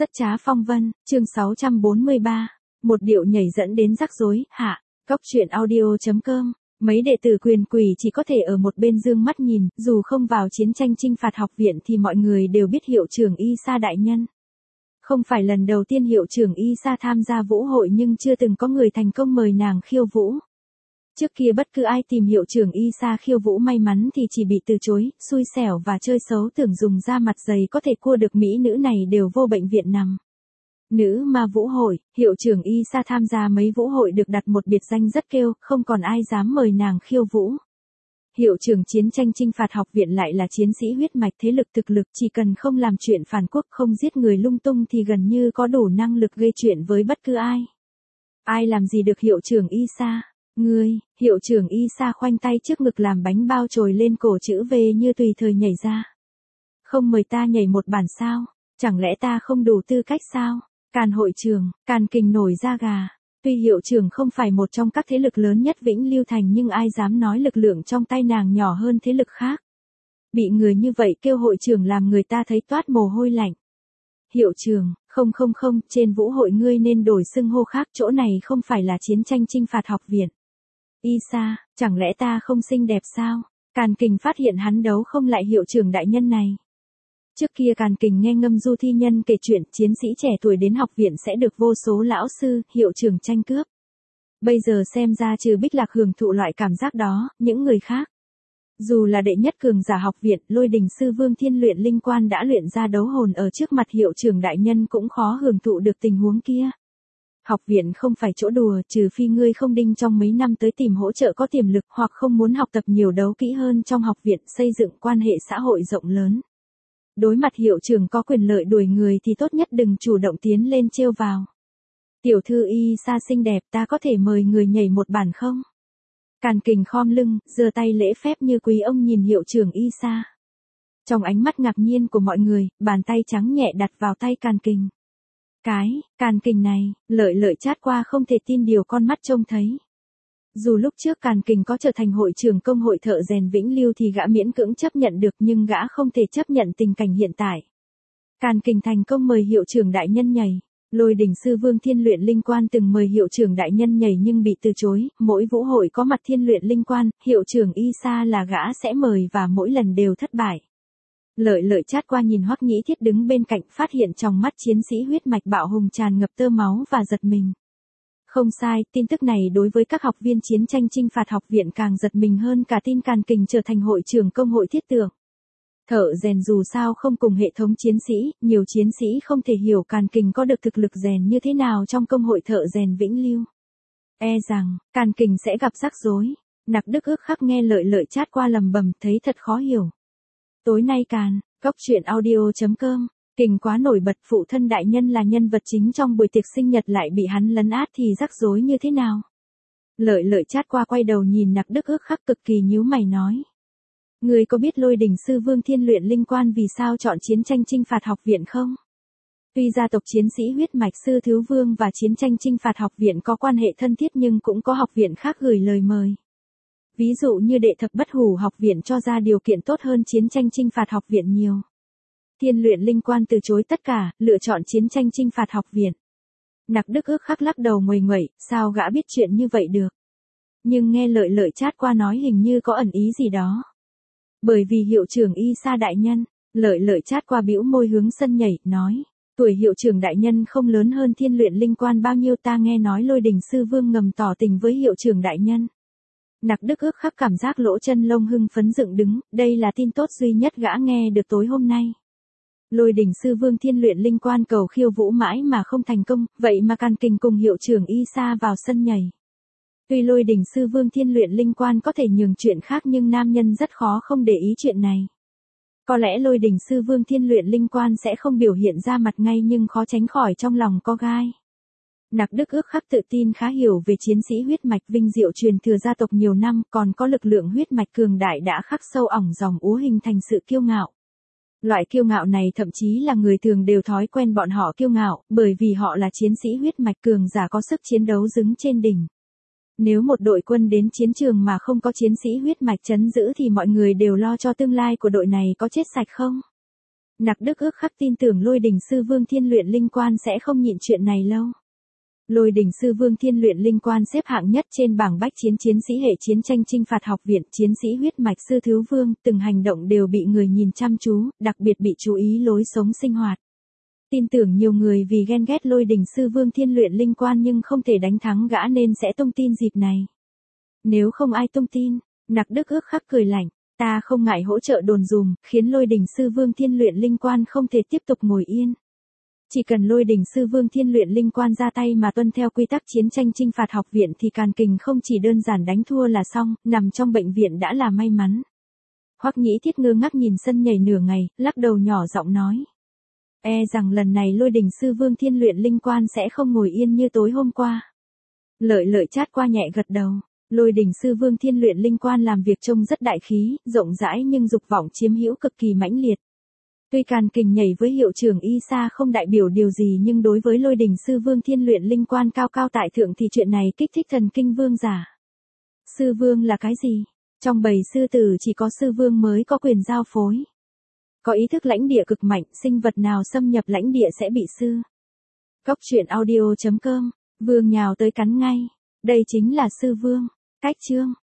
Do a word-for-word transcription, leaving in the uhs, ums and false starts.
Rất trá phong vân, chương sáu trăm bốn mươi ba. Một điệu nhảy dẫn đến rắc rối, hạ. Cóc truyện audio.com. Mấy đệ tử quyền quỷ chỉ có thể ở một bên dương mắt nhìn, dù không vào chiến tranh chinh phạt học viện thì mọi người đều biết hiệu trưởng Y Sa đại nhân. Không phải lần đầu tiên hiệu trưởng Y Sa tham gia vũ hội nhưng chưa từng có người thành công mời nàng khiêu vũ. Trước kia bất cứ ai tìm hiệu trưởng Y Sa khiêu vũ may mắn thì chỉ bị từ chối, xui xẻo và chơi xấu tưởng dùng da mặt dày có thể cua được mỹ nữ này đều vô bệnh viện nằm. Nữ ma vũ hội, hiệu trưởng Y Sa tham gia mấy vũ hội được đặt một biệt danh rất kêu, không còn ai dám mời nàng khiêu vũ. Hiệu trưởng chiến tranh chinh phạt học viện lại là chiến sĩ huyết mạch thế lực thực lực, chỉ cần không làm chuyện phản quốc không giết người lung tung thì gần như có đủ năng lực gây chuyện với bất cứ ai. Ai làm gì được hiệu trưởng Y Sa? Ngươi, hiệu trưởng Y Sa khoanh tay trước ngực làm bánh bao trồi lên cổ chữ V như tùy thời nhảy ra. Không mời ta nhảy một bản sao? Chẳng lẽ ta không đủ tư cách sao? Càn hội trưởng, Càn Kình nổi da gà. Tuy hiệu trưởng không phải một trong các thế lực lớn nhất Vĩnh Lưu Thành nhưng ai dám nói lực lượng trong tay nàng nhỏ hơn thế lực khác. Bị người như vậy kêu hội trưởng làm người ta thấy toát mồ hôi lạnh. Hiệu trưởng, không không không, trên vũ hội ngươi nên đổi xưng hô khác, chỗ này không phải là chiến tranh chinh phạt học viện. Y Sa, chẳng lẽ ta không xinh đẹp sao? Càn Kình phát hiện hắn đấu không lại hiệu trưởng đại nhân này. Trước kia Càn Kình nghe Ngâm Du thi nhân kể chuyện chiến sĩ trẻ tuổi đến học viện sẽ được vô số lão sư, hiệu trưởng tranh cướp. Bây giờ xem ra trừ Bích Lạc hưởng thụ loại cảm giác đó, những người khác. Dù là đệ nhất cường giả học viện, Lôi Đình sư Vương Thiên luyện linh quan đã luyện ra đấu hồn ở trước mặt hiệu trưởng đại nhân cũng khó hưởng thụ được tình huống kia. Học viện không phải chỗ đùa, trừ phi ngươi không đinh trong mấy năm tới tìm hỗ trợ có tiềm lực hoặc không muốn học tập nhiều đấu kỹ hơn trong học viện xây dựng quan hệ xã hội rộng lớn. Đối mặt hiệu trưởng có quyền lợi đuổi người thì tốt nhất đừng chủ động tiến lên trêu vào. Tiểu thư Y Sa xinh đẹp, ta có thể mời người nhảy một bản không? Càn Kình khom lưng, giơ tay lễ phép như quý ông nhìn hiệu trưởng Y Sa. Trong ánh mắt ngạc nhiên của mọi người, bàn tay trắng nhẹ đặt vào tay Càn Kình. Cái, Càn Kình này, lợi lợi chát qua không thể tin điều con mắt trông thấy. Dù lúc trước Càn Kình có trở thành hội trưởng công hội thợ rèn Vĩnh Lưu thì gã miễn cưỡng chấp nhận được nhưng gã không thể chấp nhận tình cảnh hiện tại. Càn Kình thành công mời hiệu trưởng đại nhân nhảy. Lôi Đình sư Vương Thiên luyện linh quan từng mời hiệu trưởng đại nhân nhảy nhưng bị từ chối, mỗi vũ hội có mặt Thiên luyện linh quan, hiệu trưởng Y Sa là gã sẽ mời và mỗi lần đều thất bại. Lợi lợi chát qua nhìn Hoắc Nhĩ Thiết đứng bên cạnh phát hiện trong mắt chiến sĩ huyết mạch bạo hùng tràn ngập tơ máu và giật mình. Không sai, tin tức này đối với các học viên chiến tranh chinh phạt học viện càng giật mình hơn cả tin Càn Kình trở thành hội trưởng công hội thiết tưởng. Thợ rèn dù sao không cùng hệ thống chiến sĩ, nhiều chiến sĩ không thể hiểu Càn Kình có được thực lực rèn như thế nào trong công hội thợ rèn Vĩnh Lưu. E rằng, Càn Kình sẽ gặp rắc rối. Nặc Đức ước khắc nghe lợi lợi chát qua lầm bầm thấy thật khó hiểu. Tối nay Càn, Cóc truyện audio.com. Kình quá nổi bật, phụ thân đại nhân là nhân vật chính trong buổi tiệc sinh nhật lại bị hắn lấn át thì rắc rối như thế nào? Lợi lợi chát qua quay đầu nhìn Nặc Đức ước khắc cực kỳ nhíu mày nói. Người có biết Lôi Đình sư Vương Thiên luyện linh quan vì sao chọn chiến tranh chinh phạt học viện không? Tuy gia tộc chiến sĩ huyết mạch sư Thứ Vương và chiến tranh chinh phạt học viện có quan hệ thân thiết nhưng cũng có học viện khác gửi lời mời. Ví dụ như đệ thập bất hủ học viện cho ra điều kiện tốt hơn chiến tranh chinh phạt học viện nhiều. Thiên luyện linh quan từ chối tất cả, lựa chọn chiến tranh chinh phạt học viện. Nặc Đức ước khắc lắc đầu nguầy nguậy, sao gã biết chuyện như vậy được? Nhưng nghe lợi lợi chát qua nói hình như có ẩn ý gì đó. Bởi vì hiệu trưởng Y Sa đại nhân, lợi lợi chát qua bĩu môi hướng sân nhảy, nói. Tuổi hiệu trưởng đại nhân không lớn hơn thiên luyện linh quan bao nhiêu, ta nghe nói Lôi Đình sư Vương ngầm tỏ tình với hiệu trưởng đại nhân. Nặc Đức ước khắc cảm giác lỗ chân lông hưng phấn dựng đứng, đây là tin tốt duy nhất gã nghe được tối hôm nay. Lôi Đình sư Vương Thiên luyện linh quan cầu khiêu vũ mãi mà không thành công, vậy mà Càn Kình cùng hiệu trưởng Y Sa vào sân nhảy. Tuy Lôi Đình sư Vương Thiên luyện linh quan có thể nhường chuyện khác nhưng nam nhân rất khó không để ý chuyện này. Có lẽ Lôi Đình sư Vương Thiên luyện linh quan sẽ không biểu hiện ra mặt ngay nhưng khó tránh khỏi trong lòng có gai. Nặc Đức ước khắc tự tin khá hiểu về chiến sĩ huyết mạch vinh diệu truyền thừa gia tộc nhiều năm, còn có lực lượng huyết mạch cường đại đã khắc sâu ỏng dòng úa hình thành sự kiêu ngạo. Loại kiêu ngạo này thậm chí là người thường đều thói quen bọn họ kiêu ngạo, bởi vì họ là chiến sĩ huyết mạch cường giả có sức chiến đấu đứng trên đỉnh. Nếu một đội quân đến chiến trường mà không có chiến sĩ huyết mạch trấn giữ thì mọi người đều lo cho tương lai của đội này có chết sạch không. Nặc Đức ước khắc tin tưởng Lôi Đình Sư Vương Thiên Luyện Linh Quan sẽ không nhịn chuyện này lâu. Lôi Đình Sư Vương Thiên Luyện Linh Quan xếp hạng nhất trên bảng bách chiến chiến sĩ hệ chiến tranh chinh phạt học viện, chiến sĩ huyết mạch sư thứ vương, từng hành động đều bị người nhìn chăm chú, đặc biệt bị chú ý lối sống sinh hoạt. Tin tưởng nhiều người vì ghen ghét Lôi Đình Sư Vương Thiên Luyện Linh Quan nhưng không thể đánh thắng gã nên sẽ tung tin dịp này. Nếu không ai tung tin, Nặc Đức ước khắc cười lạnh, ta không ngại hỗ trợ đồn dùm, khiến Lôi Đình Sư Vương Thiên Luyện Linh Quan không thể tiếp tục ngồi yên. Chỉ cần Lôi Đình Sư Vương Thiên Luyện Linh Quan ra tay mà tuân theo quy tắc chiến tranh chinh phạt học viện thì Càn Kình không chỉ đơn giản đánh thua là xong, nằm trong bệnh viện đã là may mắn. Hoắc Nhĩ Thiết ngơ ngác nhìn sân nhảy nửa ngày, lắc đầu nhỏ giọng nói. E rằng lần này Lôi Đình Sư Vương Thiên Luyện Linh Quan sẽ không ngồi yên như tối hôm qua. Lợi Lợi chát qua nhẹ gật đầu. Lôi Đình Sư Vương Thiên Luyện Linh Quan làm việc trông rất đại khí, rộng rãi nhưng dục vọng chiếm hữu cực kỳ mãnh liệt. Tuy Càn Kình nhảy với hiệu trưởng Y Sa không đại biểu điều gì nhưng đối với Lôi Đình Sư Vương Thiên Luyện Linh Quan cao cao tại thượng thì chuyện này kích thích thần kinh vương giả. Sư Vương là cái gì? Trong bầy sư tử chỉ có Sư Vương mới có quyền giao phối. Có ý thức lãnh địa cực mạnh, sinh vật nào xâm nhập lãnh địa sẽ bị sư. Cốc truyện audio chấm com, Vương nhào tới cắn ngay. Đây chính là Sư Vương. Cách chương.